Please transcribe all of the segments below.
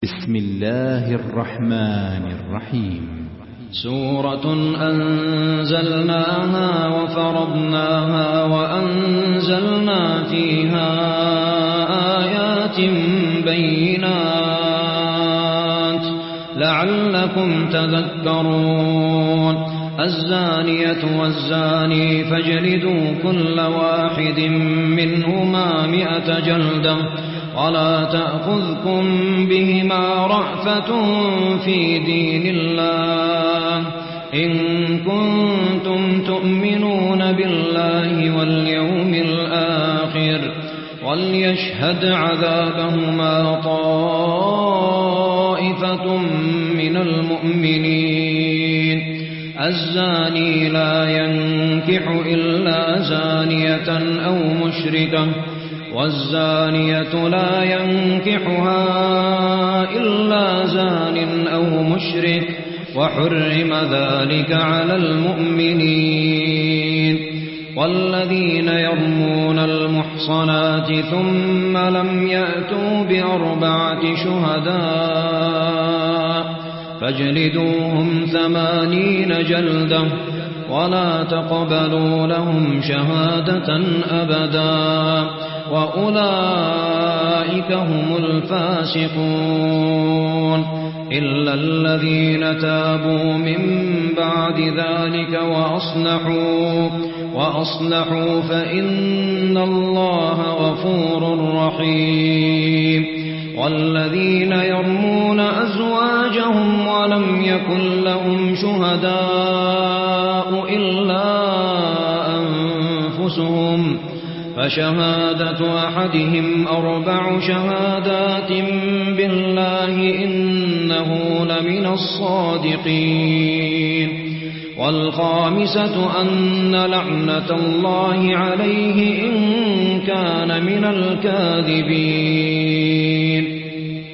بسم الله الرحمن الرحيم. سورة أنزلناها وفرضناها وأنزلنا فيها آيات بينات لعلكم تذكرون. الزانية والزاني فاجلدوا كل واحد منهما 100 جلدة ولا تأخذكم بهما رأفة في دين الله إن كنتم تؤمنون بالله واليوم الآخر وليشهد عذابهما طائفة من المؤمنين. الزاني لا ينكح إلا زانية أو مشركة والزانية لا ينكحها إلا زان أو مشرك وحرم ذلك على المؤمنين. والذين يرمون المحصنات ثم لم يأتوا ب4 شهداء فاجلدوهم 80 جلدة ولا تقبلوا لهم شهادة أبدا وأولئك هم الفاسقون. إلا الذين تابوا من بعد ذلك وأصلحوا فإن الله غفور رحيم. والذين يرمون أزواجهم ولم يكن لهم شهداء إلا أنفسهم فشهادة أحدهم 4 شهادات بالله إنه لمن الصادقين. والخامسة أن لعنة الله عليه إن كان من الكاذبين.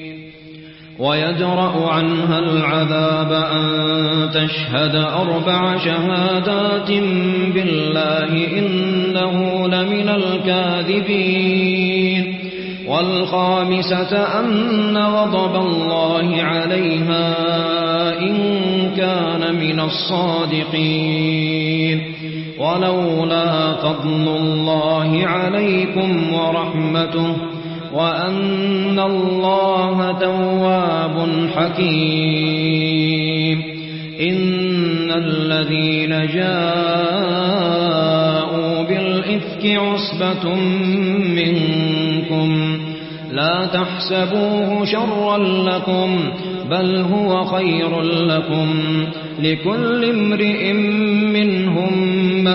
ويدرأ عنها العذاب أن تشهد 4 شهادات بالله إنه لمن الكاذبين. والخامسة أن غضب الله عليها إن كان من الصادقين. ولولا فضل الله عليكم ورحمته وأن الله تواب حكيم. إن الذين جاءوا بالإفك عصبة منكم لا تحسبوه شرا لكم بل هو خير لكم لكل امرئ منهم ما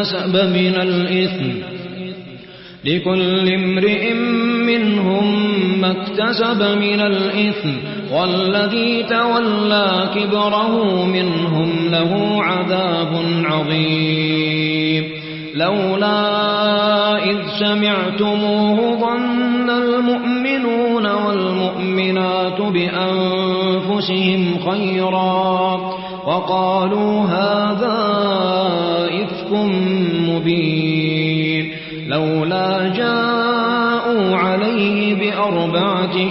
اكتسب من الإثم والذي تولى كبره منهم له عذاب عظيم. لولا إذ سمعتموه ظن المؤمنون والمؤمنات بأنفسهم خيرا وقالوا هذا إفك مبين. لولا جاءوا عليه ب4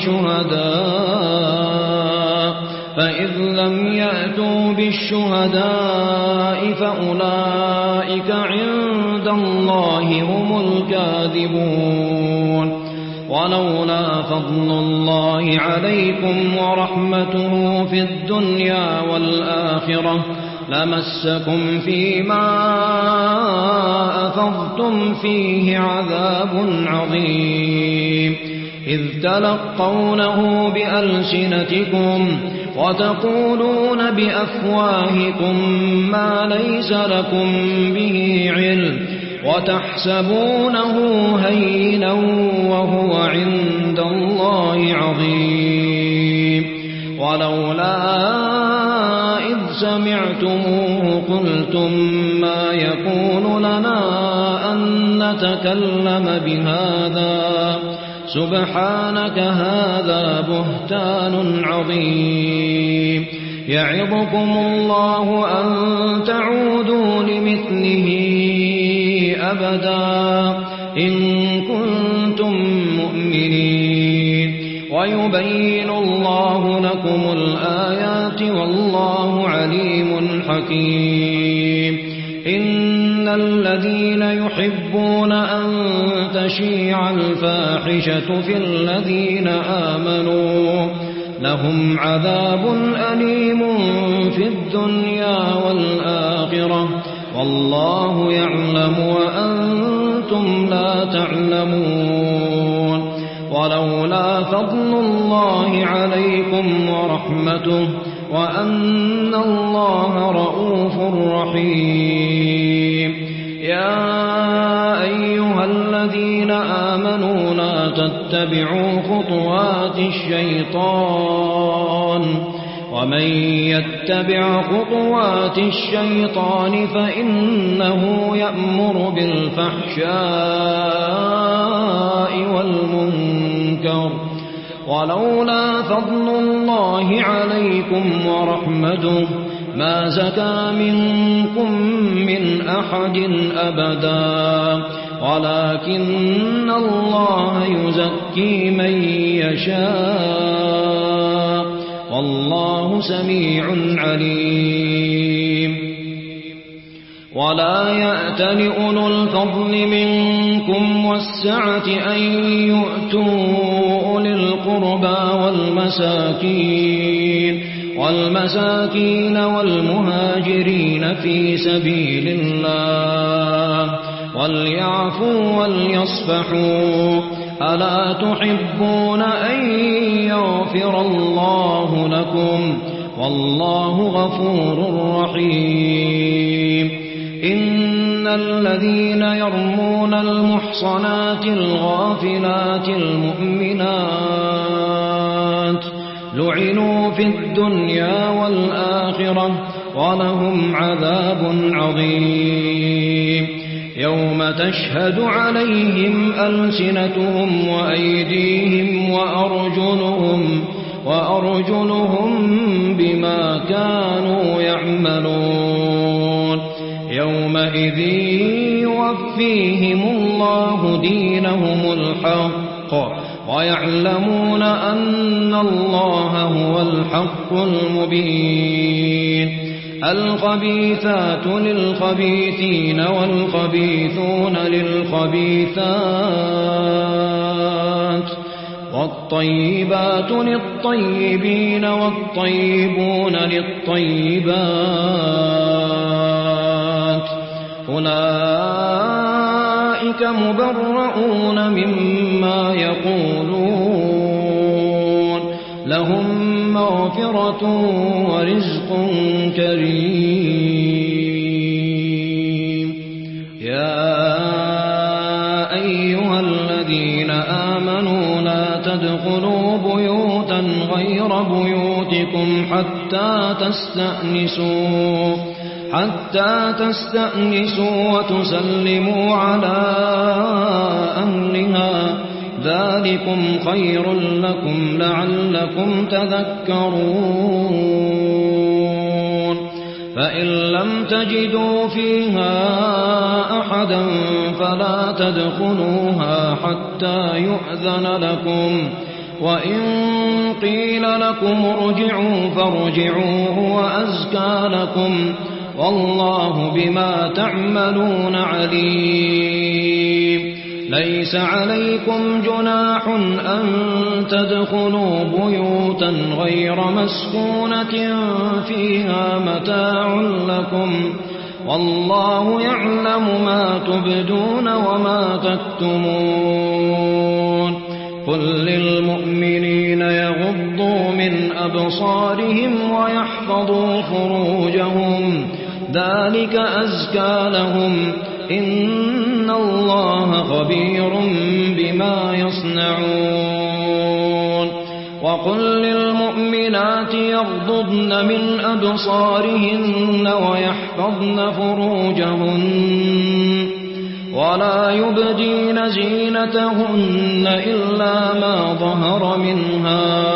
شهداء فإذ لم يأتوا بالشهداء فأولئك عند الله هم الكاذبون. ولولا فضل الله عليكم ورحمته في الدنيا والآخرة لمسكم فيما أفضتم فيه عذاب عظيم. إذ تلقونه بألسنتكم وتقولون بأفواهكم ما ليس لكم به علم وتحسبونه هينا وهو عند الله عظيم. ولولا إذ سمعتموه قلتم ما يكون لنا أن نتكلم بهذا سبحانك هذا بهتان عظيم. يعظكم الله أن تعودوا لمثله أبدا إن كنتم مؤمنين. ويبين الله يُرِيكُونَكُمُ الْآيَاتِ وَاللَّهُ عَلِيمٌ حَكِيمٌ إِنَّ الَّذِينَ يُحِبُّونَ أَن تَشِيعَ الْفَاحِشَةُ فِي الَّذِينَ آمَنُوا لَهُمْ عَذَابٌ أَلِيمٌ في الدُّنْيَا وَالْآخِرَةِ وَاللَّهُ يَعْلَمُ وَأَنْتُمْ لَا تَعْلَمُونَ وَلَوْلَا فَضْلُ اللَّهِ عَلَيْكُمْ وَرَحْمَتُهُ وَأَنَّ اللَّهَ رَءُوفٌ رَحِيمٌ يَا أَيُّهَا الَّذِينَ آمَنُوا لَا تَتَّبِعُوا خُطُوَاتِ الشَّيْطَانِ وَمَن يَتَّبِعْ خُطُوَاتِ الشَّيْطَانِ فَإِنَّهُ يَأْمُرُ بِالْفَحْشَاءِ وَالْمُنكَرِ وَلَوْلَا فَضْلُ اللَّهِ عَلَيْكُمْ وَرَحْمَتُهُ مَا زَكَىٰ مِنكُم مِّنْ أَحَدٍ أَبَدًا وَلَكِنَّ اللَّهَ يُزَكِّي مَن يَشَاءُ وَاللَّهُ سَمِيعٌ عَلِيمٌ وَلَا يَأْتَلِ أُولُو الْفَضْلِ مِنكُمْ وَالسَّعَةِ أَن يُؤْتُوا أُولِي الْقُرْبَىٰ وَالْمَسَاكِينَ وَالْمُهَاجِرِينَ فِي سَبِيلِ اللَّهِ وَلْيَعْفُوا وَلْيَصْفَحُوا أَلَا تُحِبُّونَ أَن يَغْفِرَ اللَّهُ لَكُمْ وَاللَّهُ غَفُورٌ رَّحِيمٌ إِنَّ الَّذِينَ يَرْمُونَ الْمُحْصَنَاتِ الْغَافِلَاتِ الْمُؤْمِنَاتِ لُعِنُوا فِي الدُّنْيَا وَالْآخِرَةِ وَلَهُمْ عَذَابٌ عَظِيمٌ يَوْمَ تَشْهَدُ عَلَيْهِمْ أَلْسِنَتُهُمْ وَأَيْدِيهِمْ وَأَرْجُلُهُم بِمَا كَانُوا يَعْمَلُونَ يَوْمَئِذٍ يُوَفِّيهِمُ اللَّهُ دِينَهُمُ الْحَقَّ وَيَعْلَمُونَ أَنَّ اللَّهَ هُوَ الْحَقُّ المبين الخبيثات للخبيثين والخبيثون للخبيثات والطيبات للطيبين والطيبون للطيبات أولئك مبرؤون مما يقولون لهم مغفرة ورزق كريم يا أيها الذين آمنوا لا تدخلوا بيوتا غير بيوتكم حتى تستأنسوا وتسلموا على أهلها ذلكم خير لكم لعلكم تذكرون فإن لم تجدوا فيها أحدا فلا تدخلوها حتى يؤذن لكم وإن قيل لكم ارجعوا فارجعوا هو أزكى لكم والله بما تعملون عليم ليس عليكم جناح أن تدخلوا بيوتا غير مسكونة فيها متاع لكم والله يعلم ما تبدون وما تكتمون قل للمؤمنين يغضوا من أبصارهم ويحفظوا فروجهم ذلك أزكى لهم إن الله خبير بما يصنعون وقل للمؤمنات يغضضن من أبصارهن ويحفظن فروجهن ولا يبدين زينتهن إلا ما ظهر منها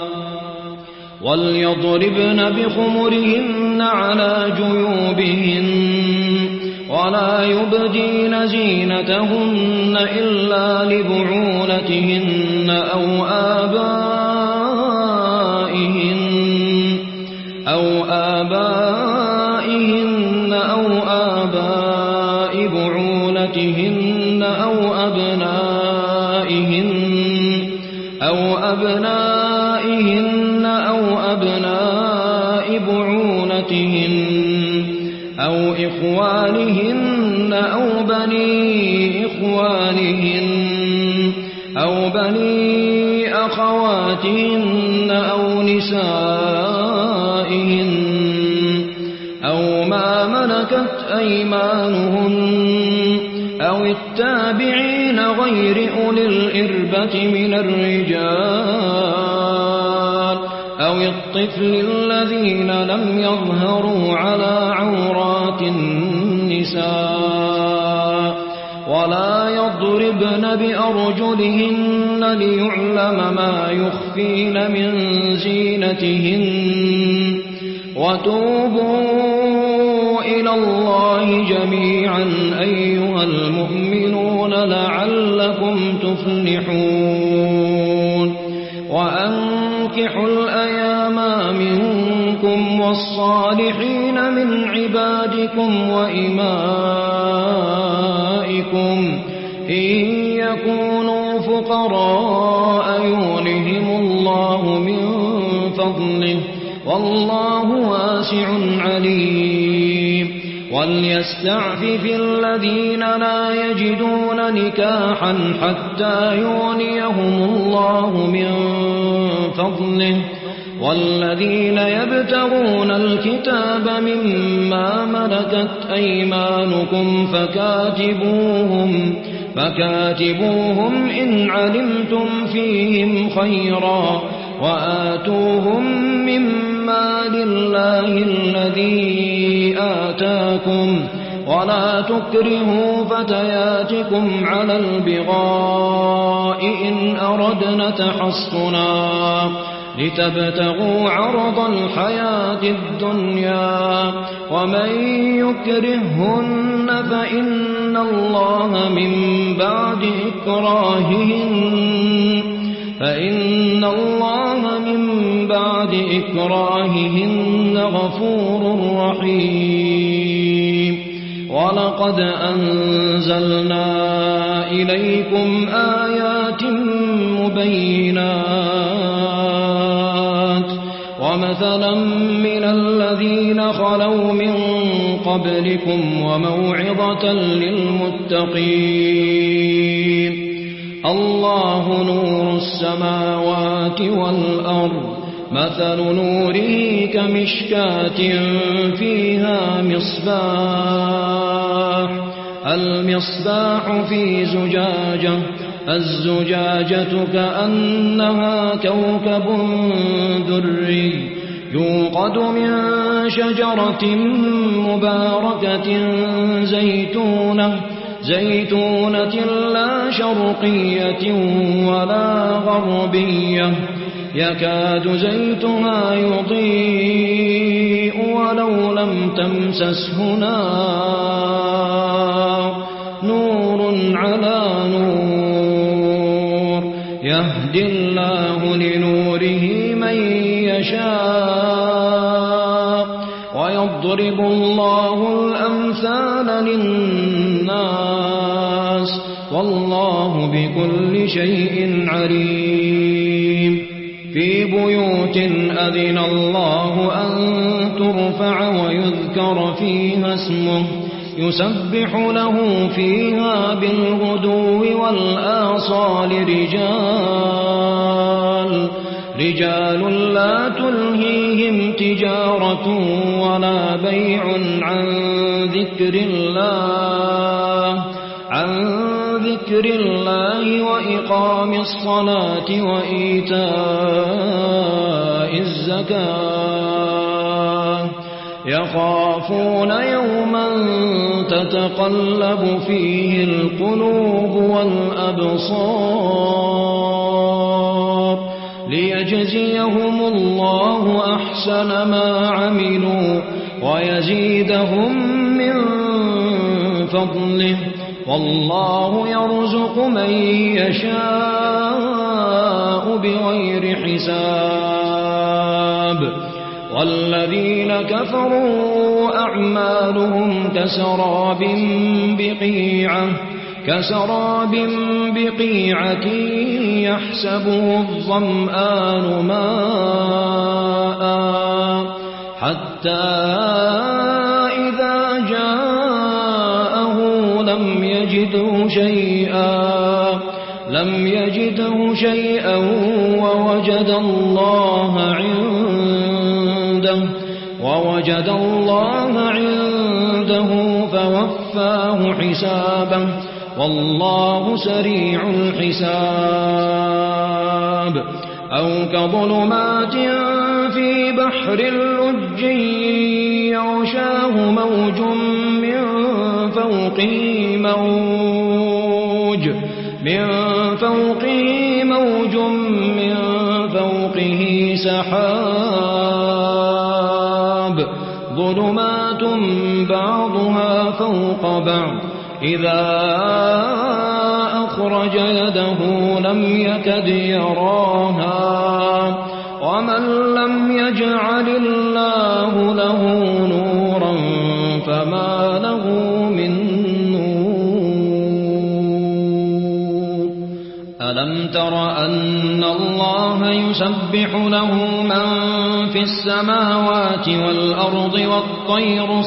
وليضربن بخمرهن على جيوبهن ولا يبدين زينتهن إلا لبعولتهن أو آبائهن إخوانهن أو بني أخواتهن أو نسائهن أو ما ملكت أيمانهن أو التابعين غير أولي الإربة من الرجال أو الطفل الذين لم يظهروا على عورات النساء ولا يضربن بأرجلهن ليعلم ما يخفين من زينتهن وتوبوا إلى الله جميعا أيها المؤمنون لعلكم تفلحون وأنكحوا الأيام منكم والصالحين من عبادكم وإمائكم إن يكونوا فقراء يغنهم الله من فضله والله واسع عليم وليستعفف الذين لا يجدون نكاحا حتى يغنيهم الله من فضله والذين يبتغون الكتاب مما ملكت أيمانكم فكاتبوهم إن علمتم فيهم خيرا وآتوهم مما لله الذي آتاكم ولا تكرهوا فتياتكم على البغاء إن أردنا تحصنا لتبتغوا عرض الحياة الدنيا ومن يكرهن فإن الله من بعد إكراههن غفور رحيم ولقد أنزلنا إليكم آيات مبينات ومثلا من الذين خلوا من قبلكم وموعظة للمتقين الله نور السماوات والأرض مثل نوره كمشكاة فيها المصباح في زجاجة الزجاجة كأنها كوكب دري يوقد من شجرة مباركة زيتونة لا شرقية ولا غربية يكاد زيتها يضيء ولو لم تمسسه نار نور على نور يهدي الله لنوره من يشاء ويضرب الله الأمثال للناس والله بكل شيء عليم في بيوت أذن الله أن ترفع ويذكر فيها اسمه يسبح له فيها بالغدو والآصال رجال لا تلهيهم تجارة ولا بيع عن ذكر الله وإقام الصلاة وإيتاء الزكاة يخافون يوما تتقلب فيه القلوب والأبصار ليجزيهم الله أحسن ما عملوا ويزيدهم من فضله والله يرزق من يشاء بغير حساب والذين كفروا أعمالهم كسراب بقيعة يحسبه الظمآن ماء حتى إذا جاء شيئا ووجد الله عنده فوفاه حسابه والله سريع الحساب أو كظلمات في بحر لج يغشاه موج من فوقه موج من فوقه سحاب ظلمات بعضها فوق بعض إذا أخرج يده لم يكد يراها ومن لم يجعل الله له نورا فما له من نور ألم تر أن الله يسبح له من في السماوات والأرض والطير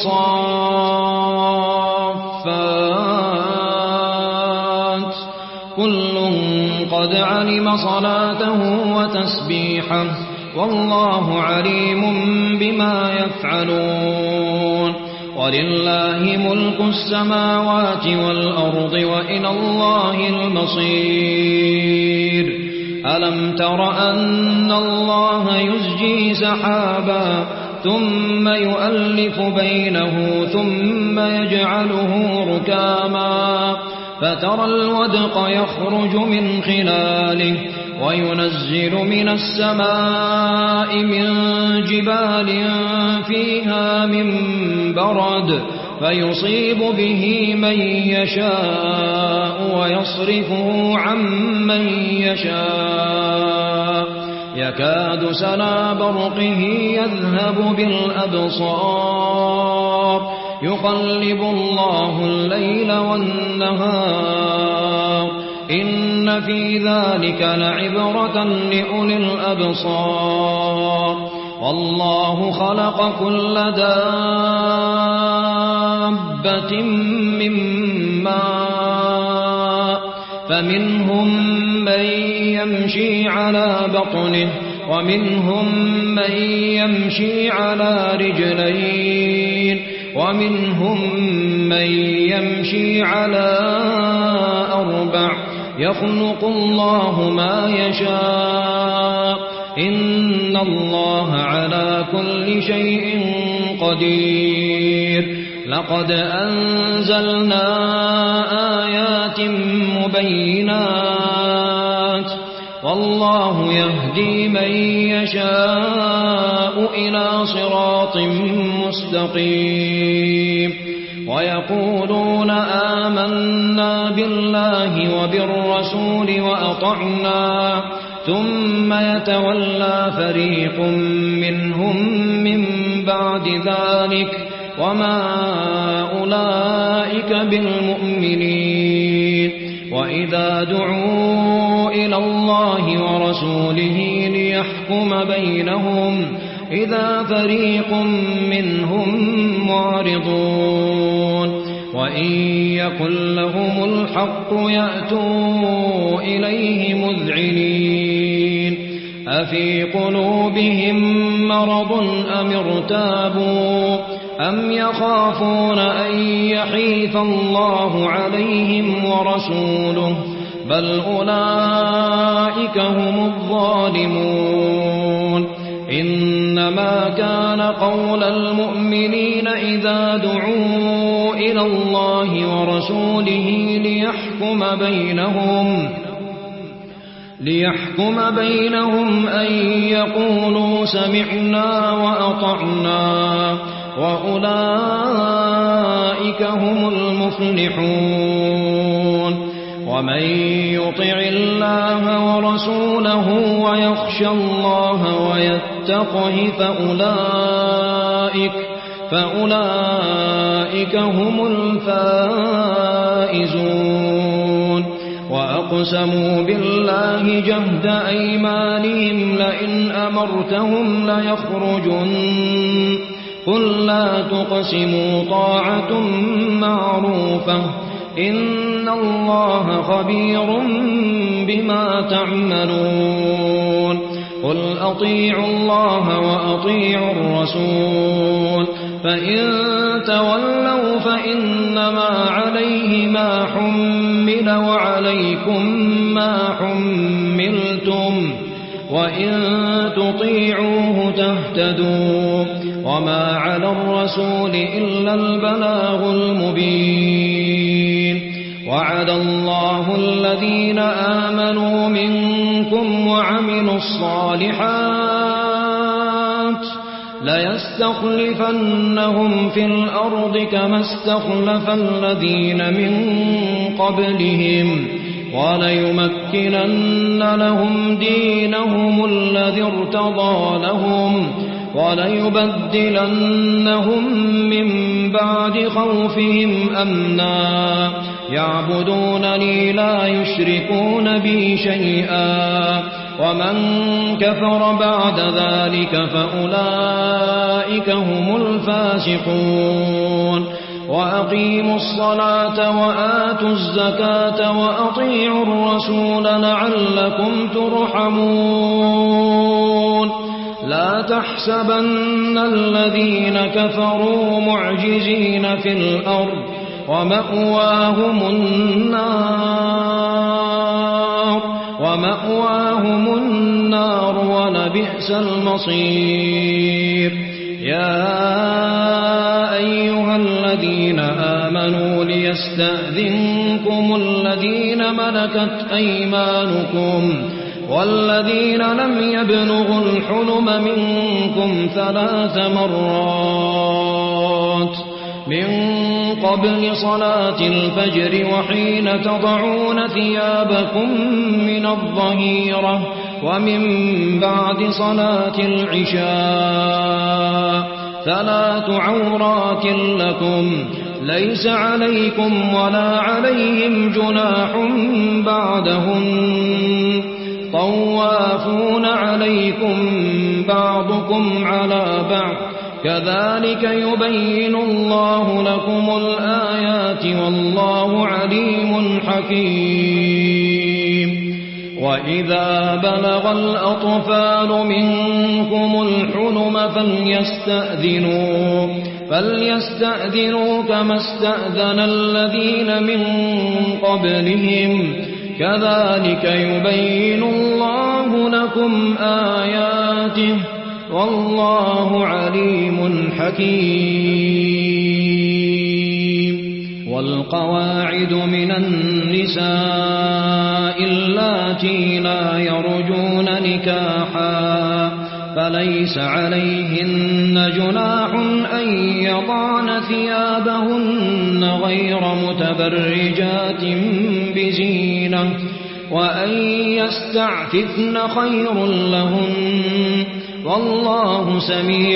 صافات كل قد علم صلاته وتسبيحه والله عليم بما يفعلون ولله ملك السماوات والأرض وإلى الله المصير ألم تر أن الله يزجي سحابا ثم يؤلف بينه ثم يجعله ركاما فترى الودق يخرج من خلاله وينزل من السماء من جبال فيها من برد فيصيب به من يشاء ويصرفه عن من يشاء يكاد سنا برقه يذهب بالأبصار يقلب الله الليل والنهار إن في ذلك لعبرة لأولي الأبصار والله خلق كل دابة من ماء فمنهم من يمشي على بطنه ومنهم من يمشي على رجلين ومنهم من يمشي على أربع يخلق الله ما يشاء إن الله على كل شيء قدير لقد أنزلنا آيات مبينات والله يهدي من يشاء إلى صراط مستقيم ويقولون آمنا بالله وبالرسول وأطعنا ثم يتولى فريق منهم من بعد ذلك وما أولئك بالمؤمنين وإذا دعوا إلى الله ورسوله ليحكم بينهم إذا فريق منهم معرضون وإن يكن لهم الحق يأتوا إليه مذعنين أفي قلوبهم مرض أم ارتابوا أم يخافون أن يحيف الله عليهم ورسوله بل أولئك هم الظالمون إنما كان قول المؤمنين إذا دعوا إلى الله ورسوله ليحكم بينهم أن يقولوا سمعنا وأطعنا وأولئك هم المفلحون ومن يطع الله ورسوله ويخشى الله ويتقه فأولئك هم الفائزون وأقسموا بالله جهد أيمانهم لئن أمرتهم ليخرجن قل لا تقسموا طاعة معروفة إن الله خبير بما تعملون قل أطيعوا الله وأطيعوا الرسول فإن تولوا فإنما عليه ما حمل وعليكم ما حملتم وإن تطيعوه تهتدوا وما على الرسول إلا البلاغ المبين وعد الله الذين آمنوا منكم وعملوا الصالحات ليستخلفنهم في الأرض كما استخلف الذين من قبلهم وليمكنن لهم دينهم الذي ارتضى لهم وليبدلنهم من بعد خوفهم أمنا يعبدونني لا يشركون بي شيئا ومن كفر بعد ذلك فأولئك هم الفاسقون وأقيموا الصلاة وآتوا الزكاة وأطيعوا الرسول لعلكم ترحمون لا تحسبن الذين كفروا معجزين في الأرض ومأواهم النار ولبئس المصير يا أيها الذين آمنوا ليستأذنكم الذين ملكت أيمانكم والذين لم يبلغوا الحلم منكم 3 مرات من قبل صلاة الفجر وحين تضعون ثيابكم من الظهيرة ومن بعد صلاة العشاء 3 عورات لكم ليس عليكم ولا عليهم جناح بعدهم طوافون عليكم بعضكم على بعض كذلك يبين الله لكم الآيات والله عليم حكيم وإذا بلغ الأطفال منكم الحلم فليستأذنوا كما استأذن الذين من قبلهم كذلك يبين الله لكم آياته والله عليم حكيم والقواعد من النساء اللاتي لا يرجون نكاحا فليس عليهن جناح أن يضعن ثيابهن غير متبرجات بزينة وأن يستعففن خير لهن والله سميع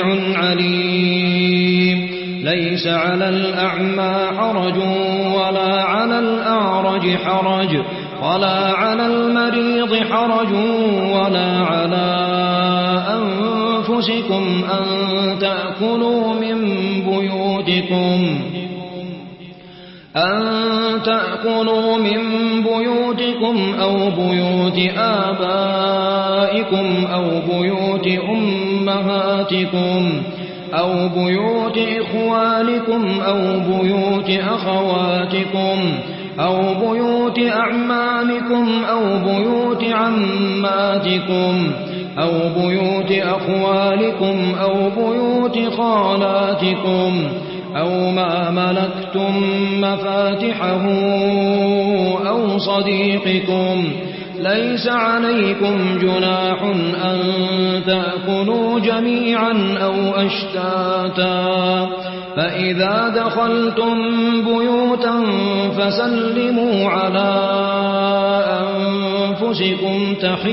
عليم ليس على الأعمى حرج ولا على الأعرج حرج ولا على المريض حرج ولا على أنفسكم أن تأكلوا من بيوتكم أو بيوت آبائكم أو بيوت أمهاتكم أو بيوت إخوانكم أو بيوت أخواتكم أو بيوت أعمامكم أو بيوت عماتكم أو بيوت أخوالكم أو بيوت خالاتكم أو ما ملكتم مفاتحه أو صديقكم ليس عليكم جناح أن تأكلوا جميعا أو أشتاتا فإذا دخلتم بيوتا فسلموا على أنفسكم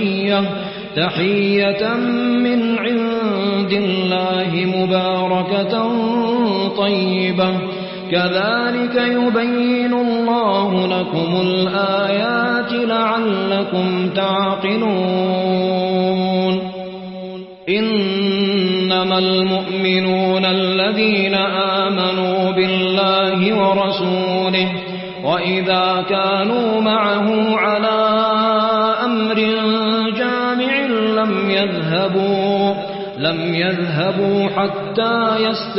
تحية من عند الله مباركة طيبة كذلك يبين الله لكم الآيات لعلكم تعقلون إنما المؤمنون الذين آمنوا بالله وإذا كانوا معه على أمر جامع لم يذهبوا حتى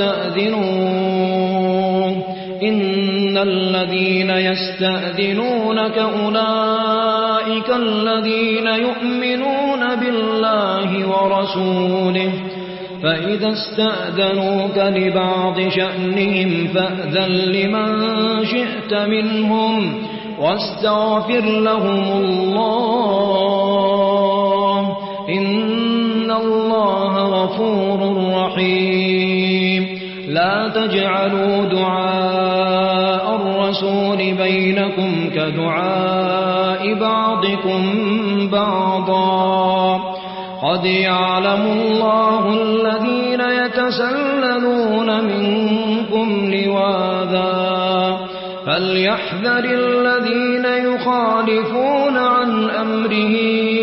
يستأذنوه. إن الذين يستأذنونك أولئك الذين يؤمنون بالله ورسوله، فإذا استأذنوك لبعض شأنهم فأذن لمن شئت منهم واستغفر لهم الله، إن الله غفور رحيم. لا تجعلوا دعاء الرسول بينكم كدعاء بعضكم بعضا، قد يعلم الله الذين يتسللون منكم لواذا، فليحذر الذين يخالفون عن أمره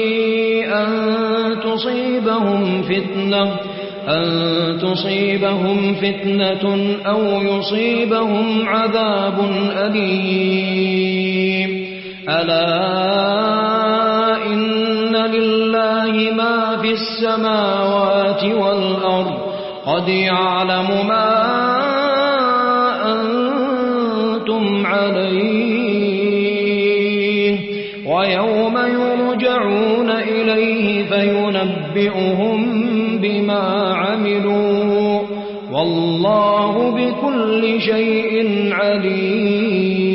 أن تصيبهم فتنة أو يصيبهم عذاب أليم. ألا إن لله ما في السماوات والأرض، قد يعلم ما أنتم عليه، ويوم يرجعون إليه فينبئهم بما عملوا، والله بكل شيء عليم.